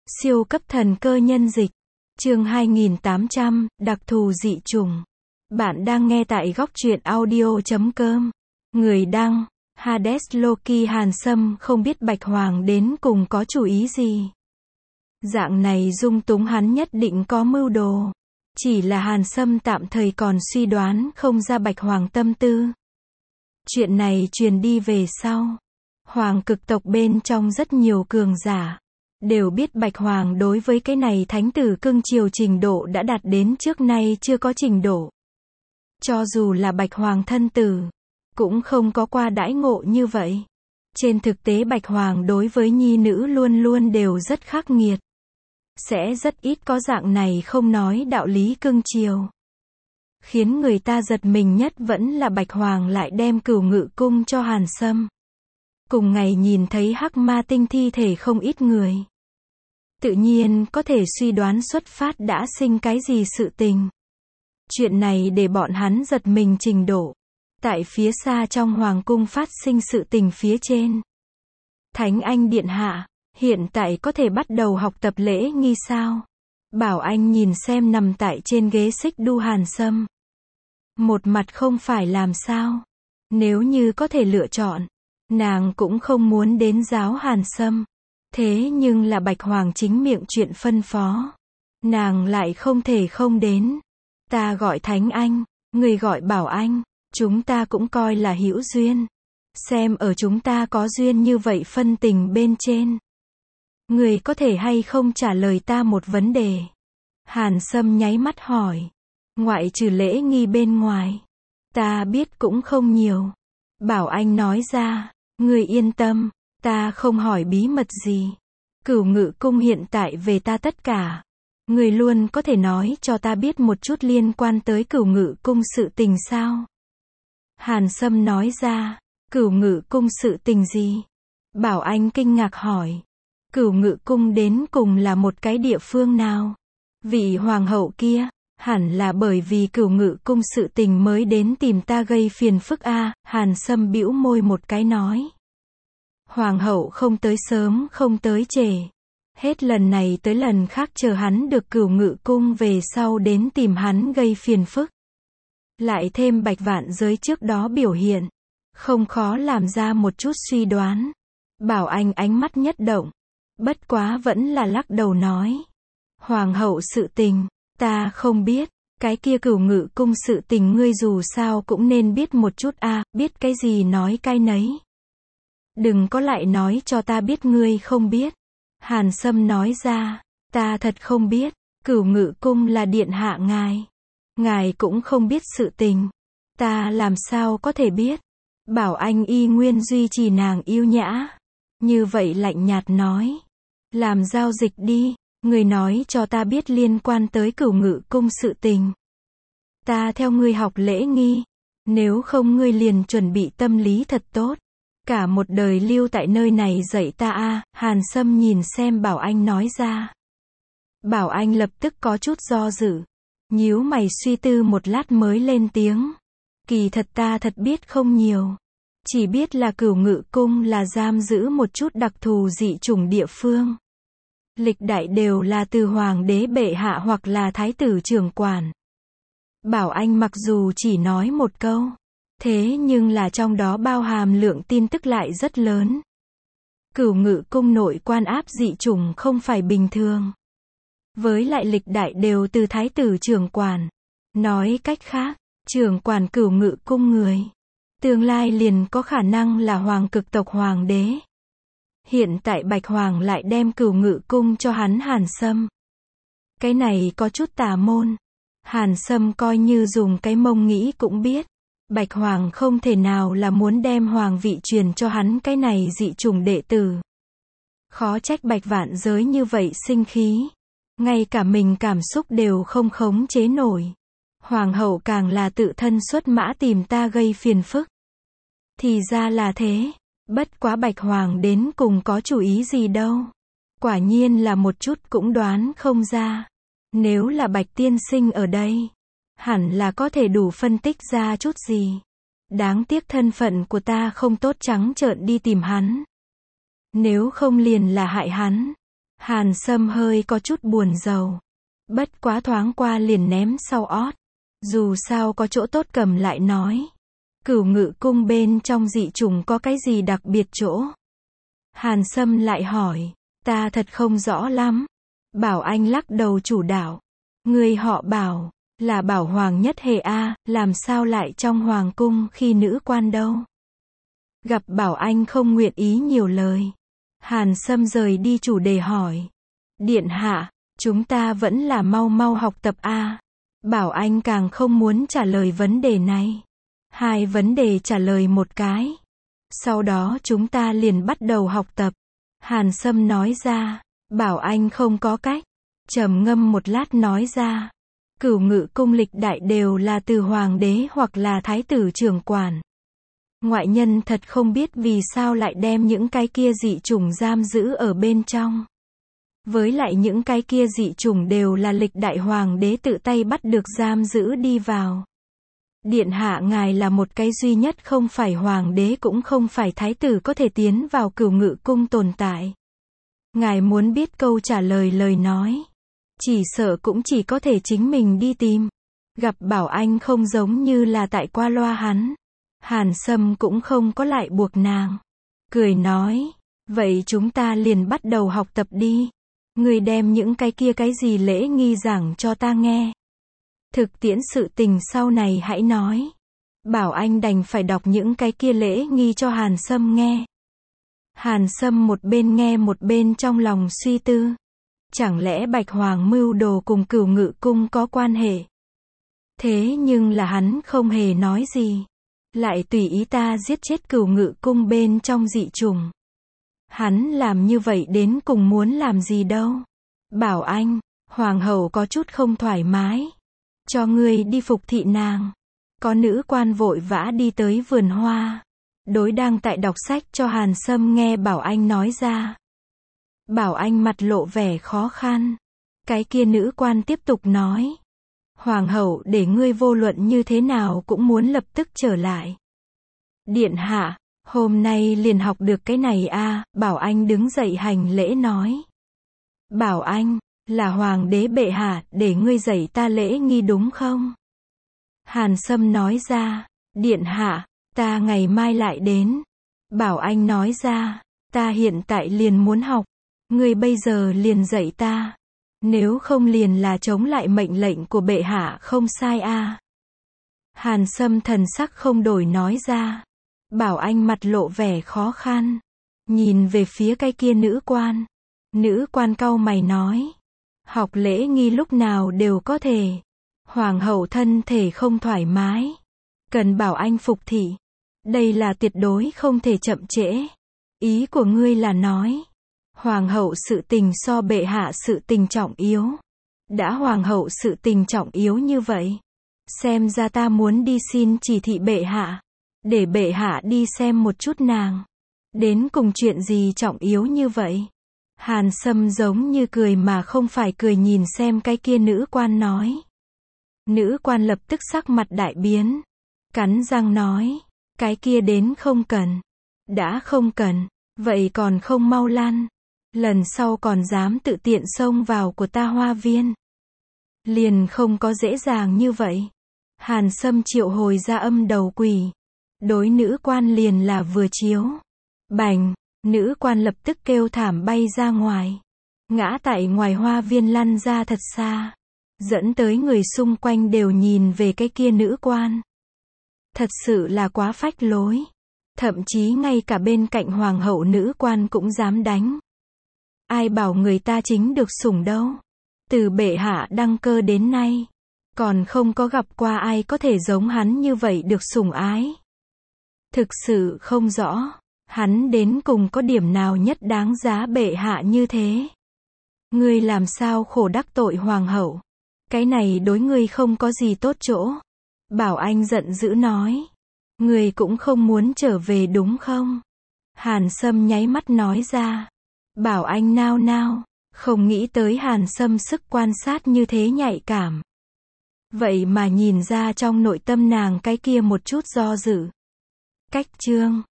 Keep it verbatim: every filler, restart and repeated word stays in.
Siêu cấp thần cơ nhân dịch. Chương hai nghìn tám trăm, đặc thù dị chủng. Bạn đang nghe tại góc truyện audio chấm com. Người đăng, Hades Loki. Hàn Sâm không biết Bạch Hoàng đến cùng có chủ ý gì. Dạng này dung túng hắn nhất định có mưu đồ. Chỉ là Hàn Sâm tạm thời còn suy đoán không ra Bạch Hoàng tâm tư. Chuyện này truyền đi về sau. Hoàng cực tộc bên trong rất nhiều cường giả đều biết Bạch Hoàng đối với cái này thánh tử cưng chiều trình độ đã đạt đến trước nay chưa có trình độ. Cho dù là Bạch Hoàng thân tử, cũng không có qua đãi ngộ như vậy. Trên thực tế Bạch Hoàng đối với nhi nữ luôn luôn đều rất khắc nghiệt. Sẽ rất ít có dạng này không nói đạo lý cưng chiều. Khiến người ta giật mình nhất vẫn là Bạch Hoàng lại đem Cửu Ngự cung cho Hàn Sâm. Cùng ngày nhìn thấy Hắc Ma Tinh thi thể không ít người. Tự nhiên có thể suy đoán xuất phát đã sinh cái gì sự tình. Chuyện này để bọn hắn giật mình trình độ. Tại phía xa trong Hoàng cung phát sinh sự tình phía trên. Thánh Anh Điện Hạ, hiện tại có thể bắt đầu học tập lễ nghi sao? Bảo Anh nhìn xem nằm tại trên ghế xích đu Hàn Sâm. Một mặt không phải làm sao. Nếu như có thể lựa chọn, nàng cũng không muốn đến giáo Hàn Sâm. Thế nhưng là Bạch Hoàng chính miệng chuyện phân phó. Nàng lại không thể không đến. Ta gọi Thánh Anh, người gọi Bảo Anh. Chúng ta cũng coi là hữu duyên. Xem ở chúng ta có duyên như vậy phân tình bên trên. Người có thể hay không trả lời ta một vấn đề? Hàn Sâm nháy mắt hỏi. Ngoại trừ lễ nghi bên ngoài, ta biết cũng không nhiều. Bảo Anh nói ra. Người yên tâm, ta không hỏi bí mật gì. Cửu Ngự cung hiện tại về ta tất cả. Người luôn có thể nói cho ta biết một chút liên quan tới Cửu Ngự cung sự tình sao? Hàn Sâm nói ra. Cửu Ngự cung sự tình gì? Bảo Anh kinh ngạc hỏi. Cửu Ngự cung đến cùng là một cái địa phương nào? Vị hoàng hậu kia, hẳn là bởi vì Cửu Ngự cung sự tình mới đến tìm ta gây phiền phức a. À, Hàn Sâm bĩu môi một cái nói. Hoàng hậu không tới sớm không tới trễ. Hết lần này tới lần khác chờ hắn được Cửu Ngự cung về sau đến tìm hắn gây phiền phức. Lại thêm Bạch Vạn Giới trước đó biểu hiện. Không khó làm ra một chút suy đoán. Bảo Anh ánh mắt nhất động. Bất quá vẫn là lắc đầu nói. Hoàng hậu sự tình, ta không biết. Cái kia Cửu Ngự cung sự tình ngươi dù sao cũng nên biết một chút a. À, biết cái gì nói cái nấy. Đừng có lại nói cho ta biết ngươi không biết. Hàn Sâm nói ra. Ta thật không biết. Cửu Ngự cung là điện hạ ngài. Ngài cũng không biết sự tình. Ta làm sao có thể biết. Bảo Anh y nguyên duy trì nàng yêu nhã. Như vậy lạnh nhạt nói. Làm giao dịch đi. Người nói cho ta biết liên quan tới Cửu Ngự cung sự tình. Ta theo ngươi học lễ nghi. Nếu không ngươi liền chuẩn bị tâm lý thật tốt. Cả một đời lưu tại nơi này dạy ta a. À, Hàn Sâm nhìn xem Bảo Anh nói ra. Bảo Anh lập tức có chút do dự. Nhíu mày suy tư một lát mới lên tiếng. Kỳ thật ta thật biết không nhiều. Chỉ biết là Cửu Ngự cung là giam giữ một chút đặc thù dị chủng địa phương. Lịch đại đều là từ hoàng đế bệ hạ hoặc là thái tử trưởng quản. Bảo Anh mặc dù chỉ nói một câu. Thế nhưng là trong đó bao hàm lượng tin tức lại rất lớn. Cửu Ngự cung nội quan áp dị chủng không phải bình thường. Với lại lịch đại đều từ thái tử trưởng quản. Nói cách khác, trưởng quản Cửu Ngự cung người. Tương lai liền có khả năng là hoàng cực tộc hoàng đế. Hiện tại Bạch Hoàng lại đem Cửu Ngự cung cho hắn Hàn Sâm. Cái này có chút tà môn. Hàn Sâm coi như dùng cái mông nghĩ cũng biết. Bạch Hoàng không thể nào là muốn đem hoàng vị truyền cho hắn cái này dị chủng đệ tử. Khó trách Bạch Vạn Giới như vậy sinh khí. Ngay cả mình cảm xúc đều không khống chế nổi. Hoàng hậu càng là tự thân xuất mã tìm ta gây phiền phức. Thì ra là thế. Bất quá Bạch Hoàng đến cùng có chủ ý gì đâu. Quả nhiên là một chút cũng đoán không ra. Nếu là Bạch tiên sinh ở đây, hẳn là có thể đủ phân tích ra chút gì. Đáng tiếc thân phận của ta không tốt trắng trợn đi tìm hắn. Nếu không liền là hại hắn. Hàn Sâm hơi có chút buồn rầu. Bất quá thoáng qua liền ném sau ót. Dù sao có chỗ tốt cầm lại nói. Cửu Ngự Cung bên trong dị chủng có cái gì đặc biệt chỗ? Hàn Sâm lại hỏi. Ta thật không rõ lắm. Bảo Anh lắc đầu chủ đạo. Người họ Bảo, là Bảo Hoàng nhất hệ A, làm sao lại trong Hoàng cung khi nữ quan đâu? Gặp Bảo Anh không nguyện ý nhiều lời. Hàn Sâm rời đi chủ đề hỏi. Điện hạ, chúng ta vẫn là mau mau học tập A. Bảo Anh càng không muốn trả lời vấn đề này. Hai vấn đề trả lời một cái. Sau đó chúng ta liền bắt đầu học tập. Hàn Sâm nói ra. Bảo Anh không có cách. Trầm ngâm một lát nói ra. Cửu Ngự Cung lịch đại đều là từ hoàng đế hoặc là thái tử trưởng quản. Ngoại nhân thật không biết vì sao lại đem những cái kia dị chủng giam giữ ở bên trong. Với lại những cái kia dị chủng đều là lịch đại hoàng đế tự tay bắt được giam giữ đi vào. Điện hạ ngài là một cái duy nhất không phải hoàng đế cũng không phải thái tử có thể tiến vào Cửu Ngự Cung tồn tại. Ngài muốn biết câu trả lời lời nói. Chỉ sợ cũng chỉ có thể chính mình đi tìm. Gặp Bảo Anh không giống như là tại qua loa hắn. Hàn Sâm cũng không có lại buộc nàng. Cười nói. Vậy chúng ta liền bắt đầu học tập đi. Người đem những cái kia cái gì lễ nghi giảng cho ta nghe. Thực tiễn sự tình sau này hãy nói. Bảo Anh đành phải đọc những cái kia lễ nghi cho Hàn Sâm nghe. Hàn Sâm một bên nghe một bên trong lòng suy tư. Chẳng lẽ Bạch Hoàng mưu đồ cùng Cửu Ngự Cung có quan hệ? Thế nhưng là hắn không hề nói gì. Lại tùy ý ta giết chết Cửu Ngự Cung bên trong dị chủng. Hắn làm như vậy đến cùng muốn làm gì đâu? Bảo Anh, Hoàng hậu có chút không thoải mái. Cho ngươi đi phục thị nàng. Có nữ quan vội vã đi tới vườn hoa. Đối đang tại đọc sách cho Hàn Sâm nghe Bảo Anh nói ra. Bảo Anh mặt lộ vẻ khó khăn. Cái kia nữ quan tiếp tục nói. Hoàng hậu để ngươi vô luận như thế nào cũng muốn lập tức trở lại. Điện hạ, hôm nay liền học được cái này a. Bảo Anh đứng dậy hành lễ nói. Bảo Anh, là hoàng đế bệ hạ để ngươi dạy ta lễ nghi đúng không? Hàn Sâm nói ra. Điện hạ, ta ngày mai lại đến. Bảo Anh nói ra. Ta hiện tại liền muốn học. Ngươi bây giờ liền dạy ta. Nếu không liền là chống lại mệnh lệnh của bệ hạ không sai a. Hàn Sâm thần sắc không đổi nói ra. Bảo Anh mặt lộ vẻ khó khăn. Nhìn về phía cái kia nữ quan. Nữ quan cau mày nói. Học lễ nghi lúc nào đều có thể. Hoàng hậu thân thể không thoải mái. Cần Bảo Anh phục thị. Đây là tuyệt đối không thể chậm trễ. Ý của ngươi là nói. Hoàng hậu sự tình so bệ hạ sự tình trọng yếu. Đã hoàng hậu sự tình trọng yếu như vậy. Xem ra ta muốn đi xin chỉ thị bệ hạ. Để bệ hạ đi xem một chút nàng. Đến cùng chuyện gì trọng yếu như vậy? Hàn Sâm giống như cười mà không phải cười nhìn xem cái kia nữ quan nói. Nữ quan lập tức sắc mặt đại biến. Cắn răng nói. Cái kia đến không cần. Đã không cần. Vậy còn không mau lăn. Lần sau còn dám tự tiện xông vào của ta hoa viên. Liền không có dễ dàng như vậy. Hàn Sâm triệu hồi ra âm đầu quỷ. Đối nữ quan liền là vừa chiếu. Bành, nữ quan lập tức kêu thảm bay ra ngoài. Ngã tại ngoài hoa viên lăn ra thật xa. Dẫn tới người xung quanh đều nhìn về cái kia nữ quan. Thật sự là quá phách lối. Thậm chí ngay cả bên cạnh hoàng hậu nữ quan cũng dám đánh. Ai bảo người ta chính được sủng đâu. Từ bệ hạ đăng cơ đến nay. Còn không có gặp qua ai có thể giống hắn như vậy được sủng ái. Thực sự không rõ. Hắn đến cùng có điểm nào nhất đáng giá bệ hạ như thế. Ngươi làm sao khổ đắc tội hoàng hậu. Cái này đối ngươi không có gì tốt chỗ. Bảo Anh giận dữ nói. Ngươi cũng không muốn trở về đúng không? Hàn Sâm nháy mắt nói ra. Bảo Anh nao nao. Không nghĩ tới Hàn Sâm sức quan sát như thế nhạy cảm. Vậy mà nhìn ra trong nội tâm nàng cái kia một chút do dự. Cách chương